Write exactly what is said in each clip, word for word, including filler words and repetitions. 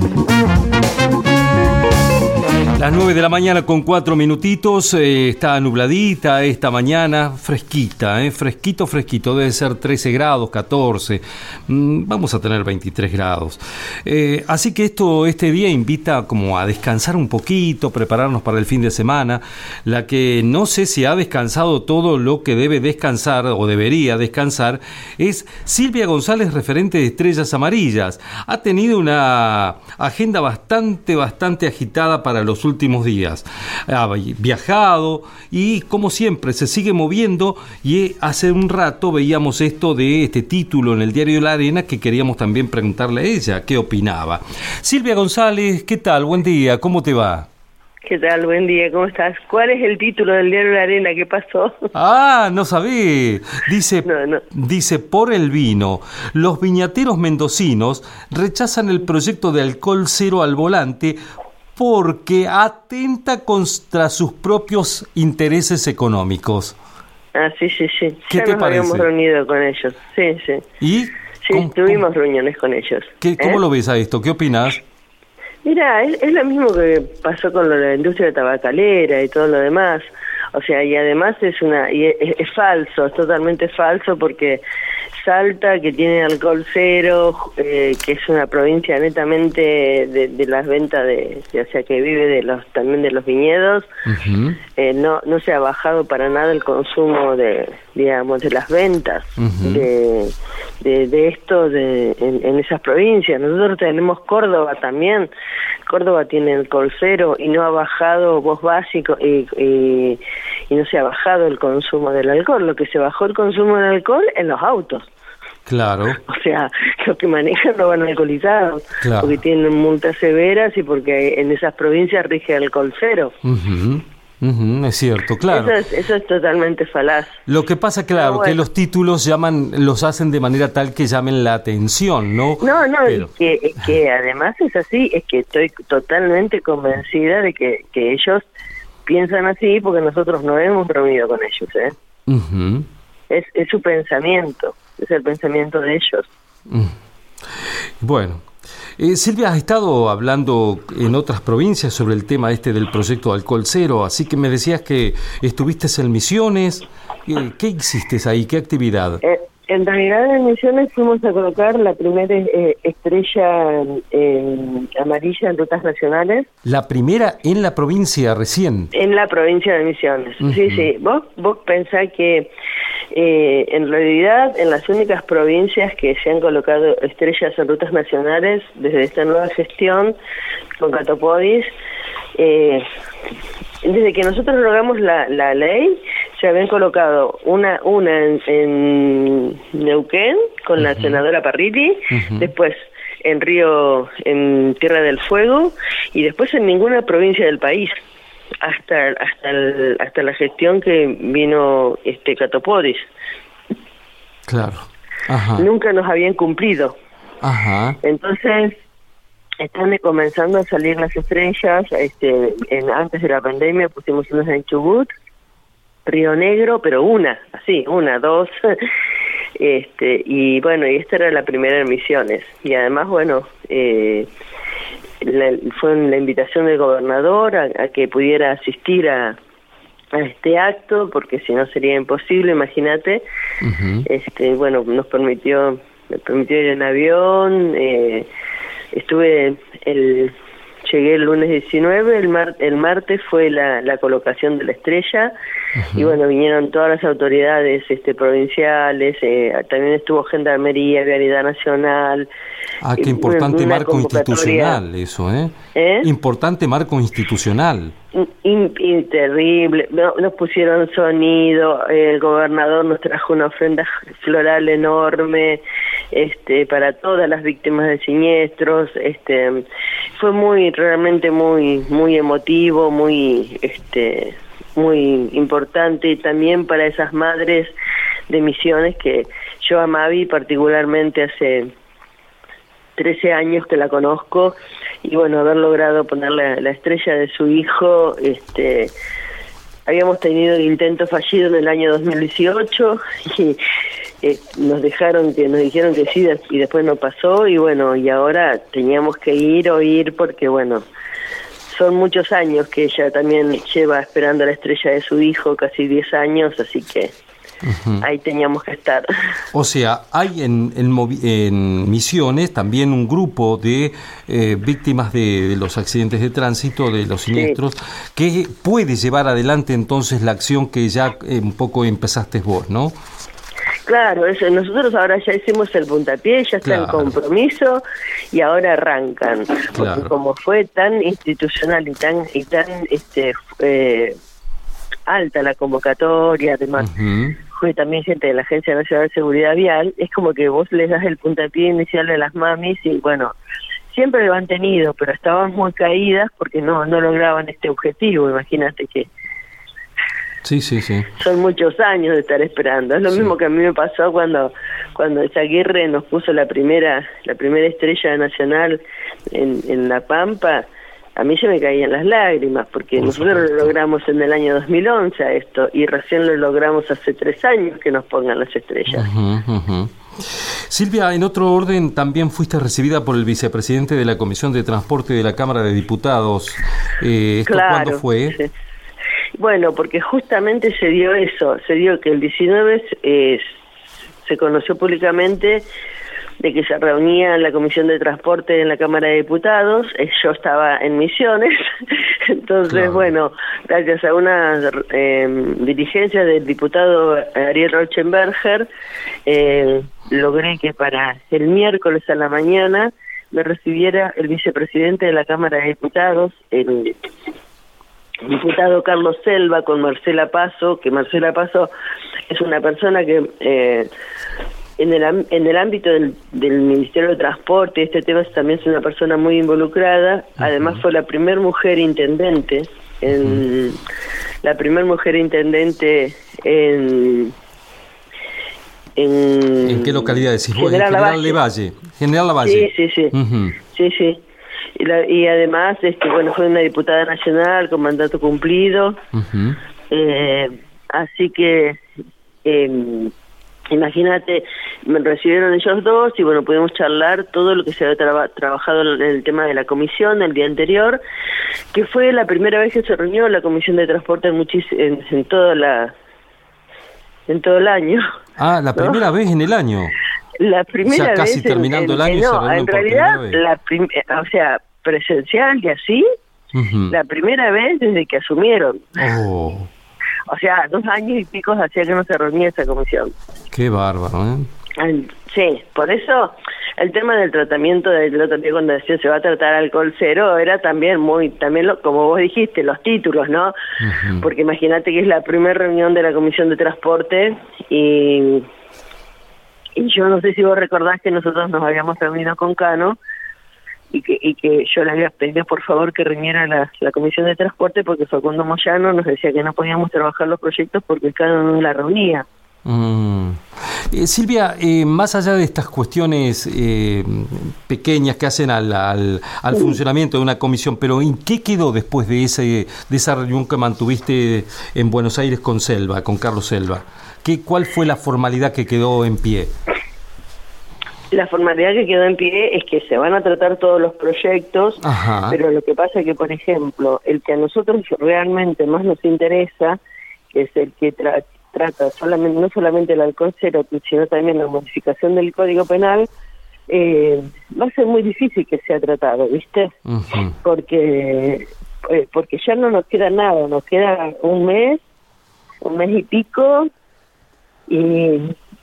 Las nueve de la mañana con cuatro minutitos, eh, está nubladita esta mañana, fresquita, eh, fresquito, fresquito, debe ser trece grados, catorce, mm, vamos a tener veintitrés grados. Eh, así que esto, este día invita como a descansar un poquito, prepararnos para el fin de semana. La que no sé si ha descansado todo lo que debe descansar o debería descansar es Silvia González, referente de Estrellas Amarillas. Ha tenido una agenda bastante, bastante agitada para los últimos últimos días. Ha viajado y, como siempre, se sigue moviendo, y hace un rato veíamos esto de este título en el diario La Arena que queríamos también preguntarle a ella qué opinaba. Silvia González, ¿qué tal? Buen día, ¿cómo te va? ¿Qué tal? Buen día, ¿cómo estás? ¿Cuál es el título del diario La Arena? ¿Qué pasó? Ah, no sabía. Dice, no, no. dice, por el vino, los viñateros mendocinos rechazan el proyecto de alcohol cero al volante porque atenta contra sus propios intereses económicos. Ah, sí, sí, sí. ¿Qué ya te nos parece? habíamos reunido con ellos, sí, sí. ¿Y? Sí, ¿Cómo, tuvimos cómo, reuniones con ellos. ¿qué, ¿Cómo ¿eh? lo ves a esto? ¿Qué opinas? Mira, es, es lo mismo que pasó con lo de la industria tabacalera y todo lo demás. O sea, y además es una y es, es falso, es totalmente falso, porque Salta, que tiene alcohol cero, eh, que es una provincia netamente de, de las ventas de, de, o sea, que vive de los también de los viñedos, uh-huh. eh, no no se ha bajado para nada el consumo de, digamos, de las ventas uh-huh. de, de de esto de en, en esas provincias. Nosotros tenemos Córdoba también. Córdoba tiene alcohol cero y no ha bajado voz básico y, y y no se ha bajado el consumo del alcohol. Lo que se bajó el consumo del alcohol en los autos. Claro. O sea, los que manejan no van alcoholizados, claro, porque tienen multas severas y porque en esas provincias rige alcohol cero. Uh-huh. Uh-huh, es cierto, claro. Eso es, eso es totalmente falaz. Lo que pasa, claro, bueno, que los títulos llaman, los hacen de manera tal que llamen la atención, ¿no? No, no, Pero... es que, es que además es así, es que estoy totalmente convencida de que, que ellos piensan así porque nosotros no hemos reunido con ellos, ¿eh? Uh-huh. Es, es su pensamiento, es el pensamiento de ellos. Uh-huh. Bueno. Eh, Silvia, has estado hablando en otras provincias sobre el tema este del proyecto Alcohol Cero, así que me decías que estuviste en Misiones. Eh, ¿Qué hiciste ahí? ¿Qué actividad? Eh, en realidad en Misiones fuimos a colocar la primera eh, estrella eh, amarilla en rutas nacionales. ¿La primera en la provincia recién? En la provincia de Misiones, uh-huh. sí, sí. Vos, vos pensás que Eh, en realidad, en las únicas provincias que se han colocado estrellas en rutas nacionales desde esta nueva gestión con Catopodis, eh, desde que nosotros logramos la, la ley, se habían colocado una una en, en Neuquén con uh-huh. la senadora Parrilli, uh-huh. después en Río, en Tierra del Fuego, y después en ninguna provincia del país. hasta hasta el, hasta la gestión que vino este Catopodis. Claro. Ajá. Nunca nos habían cumplido. Ajá. Entonces están comenzando a salir las estrellas. Este, en, antes de la pandemia pusimos unas en Chubut, Río Negro, pero una, así, una, dos. Este, y bueno, y esta era la primera en Misiones. Y además, bueno, eh, La, fue la invitación del gobernador a, a que pudiera asistir a, a este acto, porque si no sería imposible, imagínate. Uh-huh. Este, bueno, nos permitió, me permitió ir en avión, eh, estuve el llegué el lunes diecinueve, el mar, el martes fue la, la colocación de la estrella, uh-huh. y bueno, vinieron todas las autoridades este provinciales, eh, también estuvo Gendarmería, Vialidad Nacional. Ah, qué importante marco institucional eso, ¿eh? ¿eh? Importante marco institucional. In, in, terrible, no, nos pusieron sonido, el gobernador nos trajo una ofrenda floral enorme, este, para todas las víctimas de siniestros, este, fue muy, realmente muy, muy emotivo, muy, este, muy importante, y también para esas madres de Misiones que yo a Mavi particularmente hace trece años que la conozco, y bueno, haber logrado poner la, la estrella de su hijo, este, habíamos tenido el intento fallido en el año dos mil dieciocho, y, eh, nos dejaron, que nos dijeron que sí y después no pasó, y bueno, y ahora teníamos que ir o ir porque bueno, son muchos años que ella también lleva esperando la estrella de su hijo, casi diez años, así que uh-huh. ahí teníamos que estar. O sea, hay en, en, en Misiones también un grupo de eh, víctimas de, de los accidentes de tránsito, de los siniestros, sí. que puede llevar adelante entonces la acción que ya eh, un poco empezaste vos, ¿no? Claro, eso, nosotros ahora ya hicimos el puntapié, ya está claro. en compromiso y ahora arrancan, claro. porque como fue tan institucional y tan y tan este eh, alta la convocatoria, además uh-huh. fue también gente de la Agencia Nacional de Seguridad Vial, es como que vos les das el puntapié inicial a las mamis y bueno, siempre lo han tenido, pero estaban muy caídas porque no no lograban este objetivo, imagínate que Sí, sí, sí. son muchos años de estar esperando. Es lo sí. mismo que a mí me pasó cuando cuando Aguirre nos puso la primera la primera estrella nacional en, en La Pampa. A mí se me caían las lágrimas, porque Por nosotros supuesto. lo logramos en el año dos mil once a esto, y recién lo logramos hace tres años que nos pongan las estrellas. Uh-huh, uh-huh. Silvia, en otro orden, también fuiste recibida por el vicepresidente de la Comisión de Transporte de la Cámara de Diputados. Eh, ¿Esto claro, cuándo fue? Sí. Bueno, porque justamente se dio eso, se dio que el diecinueve eh, se conoció públicamente de que se reunía la Comisión de Transporte en la Cámara de Diputados, eh, yo estaba en Misiones, entonces claro. bueno, gracias a una eh, diligencia del diputado Ariel Rauschenberger, eh, logré que para el miércoles a la mañana me recibiera el vicepresidente de la Cámara de Diputados, el diputado Carlos Selva, con Marcela Paso, que Marcela Paso es una persona que eh, en el en el ámbito del, del Ministerio de Transporte, este tema también es una persona muy involucrada, uh-huh. además fue la primer mujer intendente, en uh-huh. la primer mujer intendente en... ¿En, ¿En qué localidad decís? General, en General Lavalle. General Lavalle. Sí, sí, sí. Uh-huh. Sí, sí. Y, la, y además, este, bueno, fue una diputada nacional con mandato cumplido. Uh-huh. Eh, así que, eh, imagínate, me recibieron ellos dos y bueno, pudimos charlar todo lo que se había traba, trabajado en el tema de la comisión el día anterior, que fue la primera vez que se reunió la Comisión de Transporte en, muchis, en, en toda la en todo el año. Ah, la primera ¿no? vez en el año. La primera o sea, casi vez terminando en, el año. En, se no, en realidad, la prim, o sea, presencial y así, uh-huh. la primera vez desde que asumieron. Oh. O sea, dos años y pico hacía que no se reunía esa comisión. Qué bárbaro, ¿eh? Sí, por eso el tema del tratamiento del otro día cuando decía se va a tratar alcohol cero era también muy, también lo, como vos dijiste, los títulos, ¿no? Uh-huh. Porque imagínate que es la primera reunión de la Comisión de Transporte y... Y yo no sé si vos recordás que nosotros nos habíamos reunido con Cano y que y que yo le había pedido por favor que reuniera la, la Comisión de Transporte porque Facundo Moyano nos decía que no podíamos trabajar los proyectos porque Cano no la reunía. Mm. Eh, Silvia, eh, más allá de estas cuestiones eh, pequeñas que hacen al, al, al sí. funcionamiento de una comisión, pero ¿en qué quedó después de ese de esa reunión que mantuviste en Buenos Aires con Selva, con Carlos Selva? ¿Qué, ¿Cuál fue la formalidad que quedó en pie? La formalidad que quedó en pie es que se van a tratar todos los proyectos, Ajá. pero lo que pasa es que, por ejemplo, el que a nosotros realmente más nos interesa, que es el que tra- trata solamente no solamente el alcohol cero, sino también la modificación del Código Penal, eh, va a ser muy difícil que sea tratado, ¿viste? Uh-huh. Porque eh, porque ya no nos queda nada, nos queda un mes, un mes y pico, y,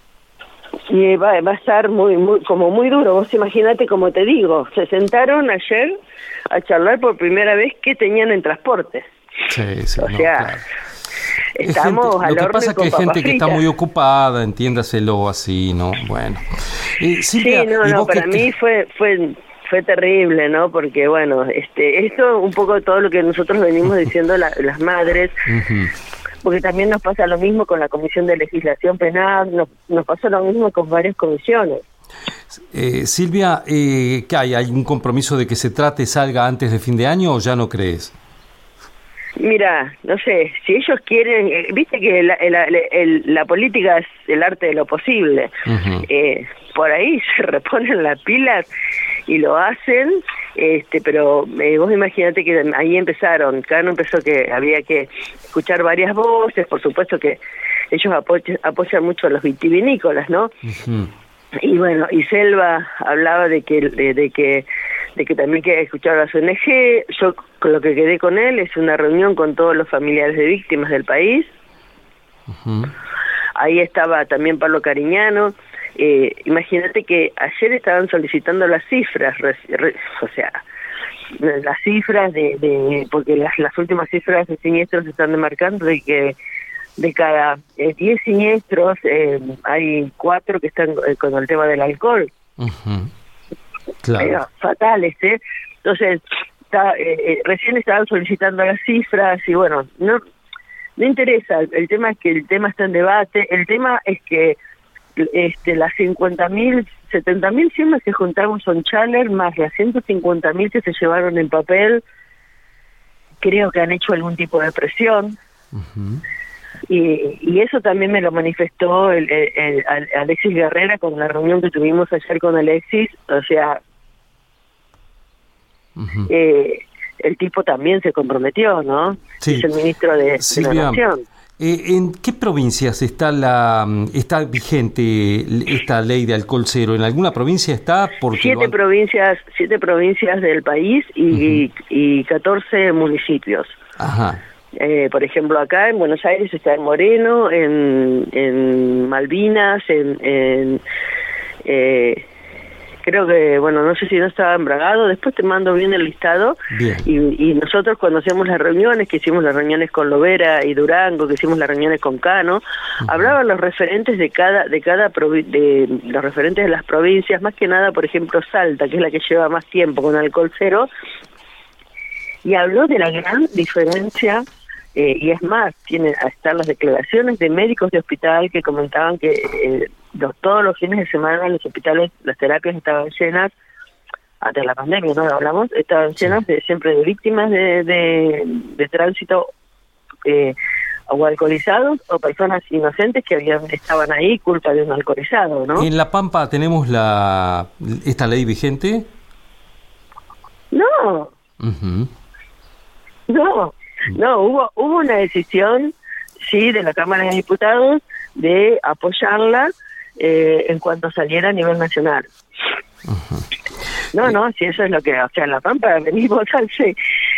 y va, va a estar muy muy como muy duro. Vos imaginate, como te digo, se sentaron ayer a charlar por primera vez qué tenían en transporte. Sí, sí, o no, sea, claro. estamos gente, al lo que horno pasa es que hay gente fritas. que está muy ocupada, entiéndaselo así, ¿no? Bueno. Eh, Silvia, sí, no, no, para que, mí fue fue fue terrible, ¿no? Porque bueno, este esto un poco todo lo que nosotros venimos diciendo la, las madres. Uh-huh. Porque también nos pasa lo mismo con la Comisión de Legislación Penal, nos, nos pasa lo mismo con varias comisiones. Eh, Silvia, eh, ¿qué hay? ¿Hay un compromiso de que se trate, salga antes de fin de año o ya no crees? Mira, no sé, si ellos quieren, eh, viste que la, la, el, la política es el arte de lo posible, uh-huh. eh, por ahí se reponen las pilas y lo hacen, este, pero eh, vos imaginate que ahí empezaron, Cano empezó que había que escuchar varias voces, por supuesto que ellos apoyan, apoyan mucho a los vitivinícolas, ¿no? Uh-huh. Y bueno, y Selva hablaba de que de, de que de que también quería escuchar a las O N G. Yo con lo que quedé con él es una reunión con todos los familiares de víctimas del país. Uh-huh. Ahí estaba también Pablo Cariñano. Eh, imagínate que ayer estaban solicitando las cifras, re, re, o sea, las cifras de, de porque las, las últimas cifras de siniestros se están demarcando de que de cada eh, diez siniestros eh, hay cuatro que están eh, con el tema del alcohol. Uh-huh. Claro. Era fatales, ¿eh? Entonces, está, eh, eh, recién estaban solicitando las cifras y bueno, no no interesa, el tema es que el tema está en debate, el tema es que este las cincuenta mil, setenta mil firmas que juntamos son Chaler, más las ciento cincuenta mil que se llevaron en papel, creo que han hecho algún tipo de presión. Uh-huh. Y, y eso también me lo manifestó el, el, el, el Alexis Guerrera con la reunión que tuvimos ayer con Alexis, o sea, uh-huh. eh, el tipo también se comprometió, ¿no? Sí. Es el ministro de, Silvia, de la Nación. Eh, ¿En qué provincias está la está vigente esta ley de alcohol cero? ¿En alguna provincia está? Porque siete han... provincias, siete provincias del país y, uh-huh. y, y catorce municipios. Ajá. Eh, por ejemplo, acá en Buenos Aires está en Moreno, en, en Malvinas, en, en eh, creo que, bueno, no sé si no estaba en Bragado, después te mando bien el listado. Bien. Y, y nosotros cuando hacemos las reuniones, que hicimos las reuniones con Lovera y Durango, que hicimos las reuniones con Cano, uh-huh. hablaban los referentes de cada, de cada provi- de los referentes de las provincias, más que nada, por ejemplo, Salta, que es la que lleva más tiempo con alcohol cero, y habló de la gran diferencia. Eh, y es más, tienen a estar las declaraciones de médicos de hospital que comentaban que eh, los, todos los fines de semana los hospitales, las terapias estaban llenas, antes de la pandemia, ¿no? Hablamos, estaban llenas de siempre de víctimas de, de, de tránsito eh, o alcoholizados o personas inocentes que habían estaban ahí culpa de un alcoholizado, ¿no? ¿En La Pampa tenemos la esta ley vigente? No. Uh-huh. No. No, hubo hubo una decisión, sí, de la Cámara de Diputados de apoyarla eh, en cuanto saliera a nivel nacional. Uh-huh. No, no, si eso es lo que, o sea, en La Pampa venimos hace,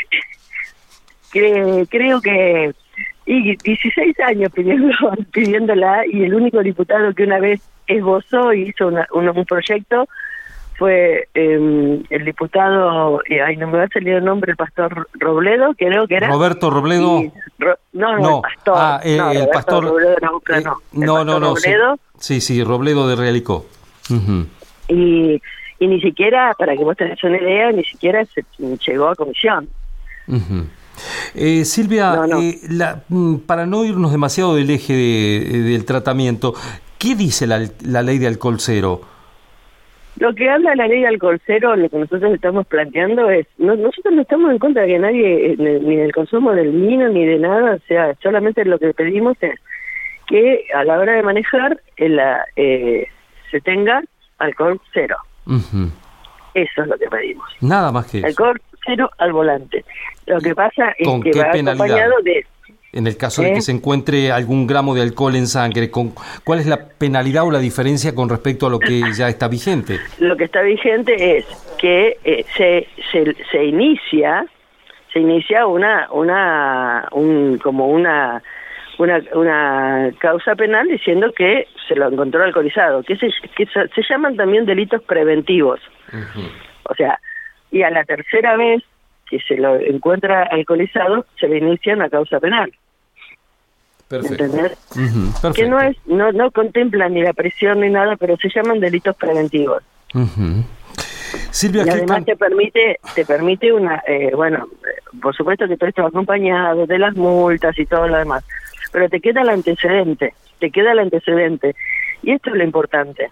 que, creo que, y dieciséis años pidiendo, pidiéndola, y el único diputado que una vez esbozó y hizo una, un, un proyecto fue eh, el diputado, eh, ay, no me va a salir el nombre, el pastor Robledo, creo que era. Roberto Robledo. Y, ro, no, no, no, el pastor. Ah, eh, no, el pastor. Robledo, no, eh, no, no, no, no Robledo, sí, sí, sí, Robledo de Realicó. Uh-huh. Y, y ni siquiera, para que vos tenés una idea, ni siquiera se llegó a comisión. Uh-huh. Eh, Silvia, no, no. Eh, la, para no irnos demasiado del eje de, del tratamiento, ¿qué dice la, la ley de alcohol cero? Lo que habla la ley de alcohol cero, lo que nosotros estamos planteando es, no, nosotros no estamos en contra de que nadie, ni del consumo del vino, ni de nada, o sea, solamente lo que pedimos es que a la hora de manejar la, eh, se tenga alcohol cero. Uh-huh. Eso es lo que pedimos. Nada más que eso. Alcohol cero al volante. Lo que pasa es ¿Con que qué va penalidad? Acompañado de... En el caso ¿Eh? de que se encuentre algún gramo de alcohol en sangre, ¿con ¿cuál es la penalidad o la diferencia con respecto a lo que ya está vigente? Lo que está vigente es que eh, se, se se inicia se inicia una una un como una una una causa penal diciendo que se lo encontró alcoholizado, que se que se, se llaman también delitos preventivos. Uh-huh. O sea, y a la tercera vez que se lo encuentra alcoholizado se le inicia una causa penal. Perfecto. ¿Entendés? Uh-huh, perfecto. Que no es no no contempla ni la prisión ni nada, pero se llaman delitos preventivos. Uh-huh. Silvia, y además can... te permite te permite una eh, bueno, por supuesto que todo esto va acompañado de las multas y todo lo demás, pero te queda el antecedente, te queda el antecedente y esto es lo importante.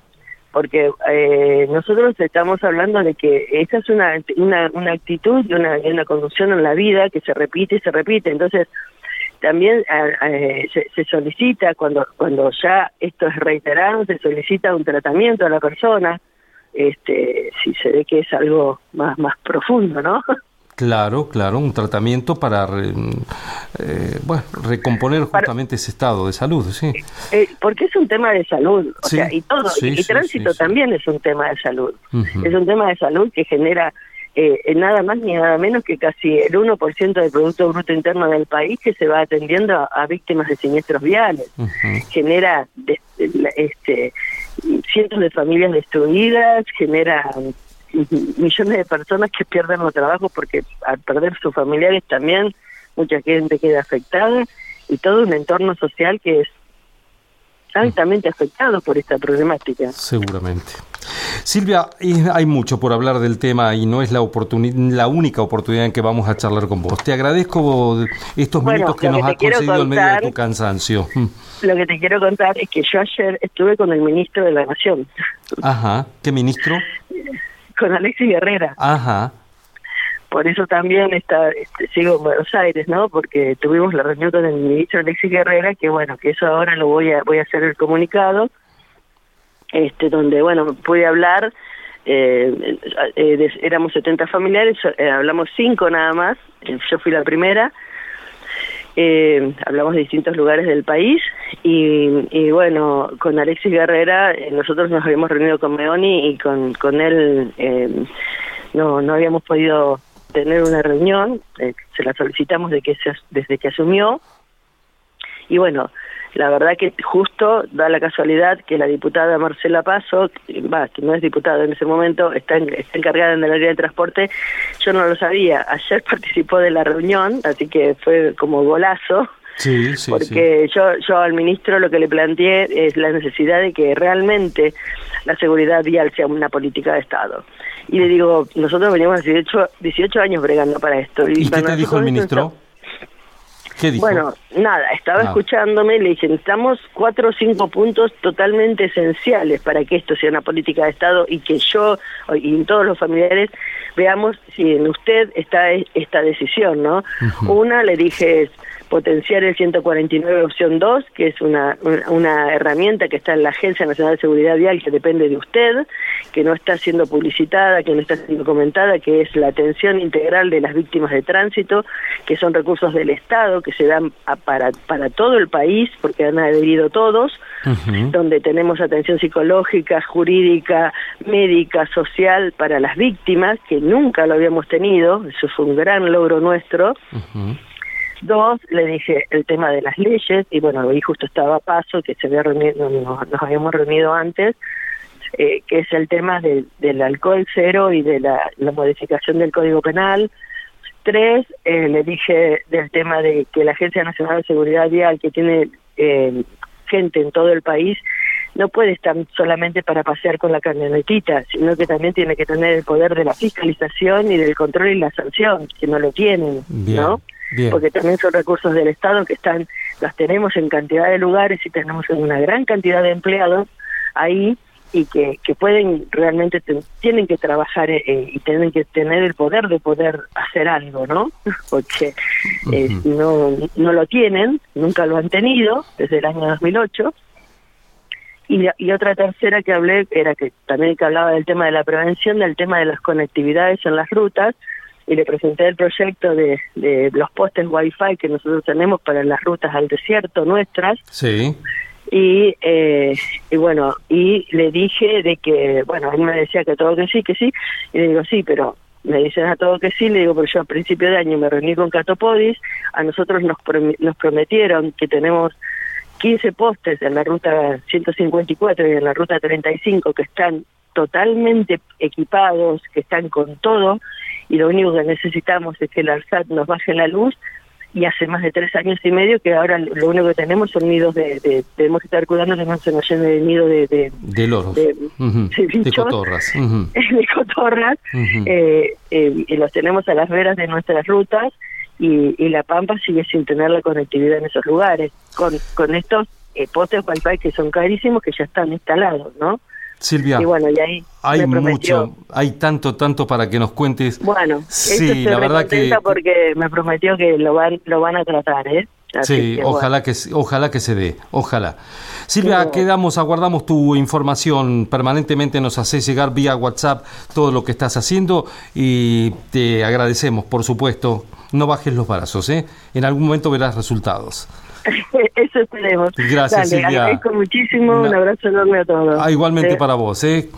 porque eh, nosotros estamos hablando de que esa es una una, una actitud y una, una conducción en la vida que se repite y se repite. Entonces, también eh, se, se solicita, cuando cuando ya esto es reiterado, se solicita un tratamiento a la persona, este si se ve que es algo más más profundo, ¿no? Claro, claro, un tratamiento para eh, bueno, recomponer justamente para, ese estado de salud, sí. Eh, porque es un tema de salud, o sí, sea, y todo, sí, y, y sí, tránsito sí, también sí. es un tema de salud. Uh-huh. Es un tema de salud que genera eh, nada más ni nada menos que casi el uno por ciento del Producto Bruto Interno del país que se va atendiendo a, a víctimas de siniestros viales. Uh-huh. Genera de, de, este cientos de familias destruidas, genera millones de personas que pierden los trabajos porque al perder sus familiares también mucha gente queda afectada, y todo un entorno social que es altamente afectado por esta problemática. Seguramente. Silvia, hay mucho por hablar del tema y no es la oportuni- la única oportunidad en que vamos a charlar con vos. Te agradezco estos bueno, minutos que nos has concedido al medio de tu cansancio. Lo que te quiero contar es que yo ayer estuve con el ministro de la Nación. Ajá, ¿qué ministro? Con Alexis Guerrera. Ajá. Por eso también está, este, sigo en Buenos Aires, ¿no? Porque tuvimos la reunión con el ministro Alexis Guerrera, que bueno, que eso ahora lo voy a voy a hacer el comunicado, este donde, bueno, pude hablar, eh, eh, de, éramos setenta familiares, eh, hablamos cinco nada más, eh, yo fui la primera, eh, hablamos de distintos lugares del país, y, y bueno, con Alexis Guerrera, eh, nosotros nos habíamos reunido con Meoni y con, con él eh, no, no habíamos podido tener una reunión, eh, se la solicitamos de que se, desde que asumió, y bueno, la verdad que justo da la casualidad que la diputada Marcela Paso, va, que no es diputada en ese momento, está, en, está encargada en el área de transporte, yo no lo sabía, ayer participó de la reunión, así que fue como golazo, sí, sí, porque sí. yo yo al ministro lo que le planteé es la necesidad de que realmente la seguridad vial sea una política de Estado. Y le digo, nosotros veníamos dieciocho, dieciocho años bregando para esto. ¿Y, ¿Y qué te dijo el ministro? ¿Qué dijo? Bueno, nada, estaba ah. escuchándome, le dije, necesitamos cuatro o cinco puntos totalmente esenciales para que esto sea una política de Estado y que yo y en todos los familiares veamos si en usted está esta decisión, ¿no? Uh-huh. Una, le dije, es potenciar el ciento cuarenta y nueve opción dos, que es una, una, una herramienta que está en la Agencia Nacional de Seguridad Vial, que depende de usted, que no está siendo publicitada, que no está siendo comentada, que es la atención integral de las víctimas de tránsito, que son recursos del Estado, que se dan a, para, para todo el país, porque han adherido todos, uh-huh. donde tenemos atención psicológica, jurídica, médica, social para las víctimas, que nunca lo habíamos tenido, eso fue un gran logro nuestro. Uh-huh. Dos, le dije el tema de las leyes, y bueno, ahí justo estaba Paso, que se había reunido, nos, nos habíamos reunido antes, eh, que es el tema de, del alcohol cero y de la, la modificación del Código Penal. Tres, eh, le dije del tema de que la Agencia Nacional de Seguridad Vial, que tiene eh, gente en todo el país, no puede estar solamente para pasear con la camionetita, sino que también tiene que tener el poder de la fiscalización y del control y la sanción, que no lo tienen, Bien. ¿no? Bien. Porque también son recursos del Estado que están, las tenemos en cantidad de lugares y tenemos una gran cantidad de empleados ahí y que, que pueden realmente, te, tienen que trabajar eh, y tienen que tener el poder de poder hacer algo, ¿no? Porque eh, uh-huh. no, no lo tienen, nunca lo han tenido desde el año dos mil ocho. Y, y otra tercera que hablé era que también que hablaba del tema de la prevención, del tema de las conectividades en las rutas, y le presenté el proyecto de, de los postes Wi-Fi que nosotros tenemos para las rutas al desierto nuestras. Sí. Y, eh, y bueno, y le dije de que, bueno, él me decía que todo que sí, que sí, y le digo, sí, pero me dicen a todo que sí, le digo, pero yo a principio de año me reuní con Catopodis, a nosotros nos, prom- nos prometieron que tenemos quince postes en la ruta ciento cincuenta y cuatro y en la ruta treinta y cinco que están totalmente equipados, que están con todo, y lo único que necesitamos es que el ARSAT nos baje la luz, y hace más de tres años y medio que ahora lo único que tenemos son nidos de, de tenemos que estar cuidando que no se nos llene de nido de de, de loros, de, uh-huh. de, bichos, de cotorras, uh-huh. de cotorras, uh-huh. eh, eh, y los tenemos a las veras de nuestras rutas, y, y La Pampa sigue sin tener la conectividad en esos lugares, con con estos eh, postes Wi-Fi que son carísimos, que ya están instalados, ¿no? Silvia, y bueno, y ahí hay me prometió. mucho, hay tanto, tanto para que nos cuentes. Bueno, sí, eso la verdad que porque me prometió que lo van, lo van a tratar, ¿eh? Así sí, que, ojalá bueno. que ojalá que se dé, ojalá. Silvia, Pero, quedamos, aguardamos tu información, permanentemente nos haces llegar vía WhatsApp todo lo que estás haciendo y te agradecemos, por supuesto. No bajes los brazos, ¿eh? En algún momento verás resultados. Eso esperemos. Gracias, Dale, Silvia. agradezco muchísimo, Una... un abrazo enorme a todos. Ah, igualmente ¿sí? para vos, ¿eh?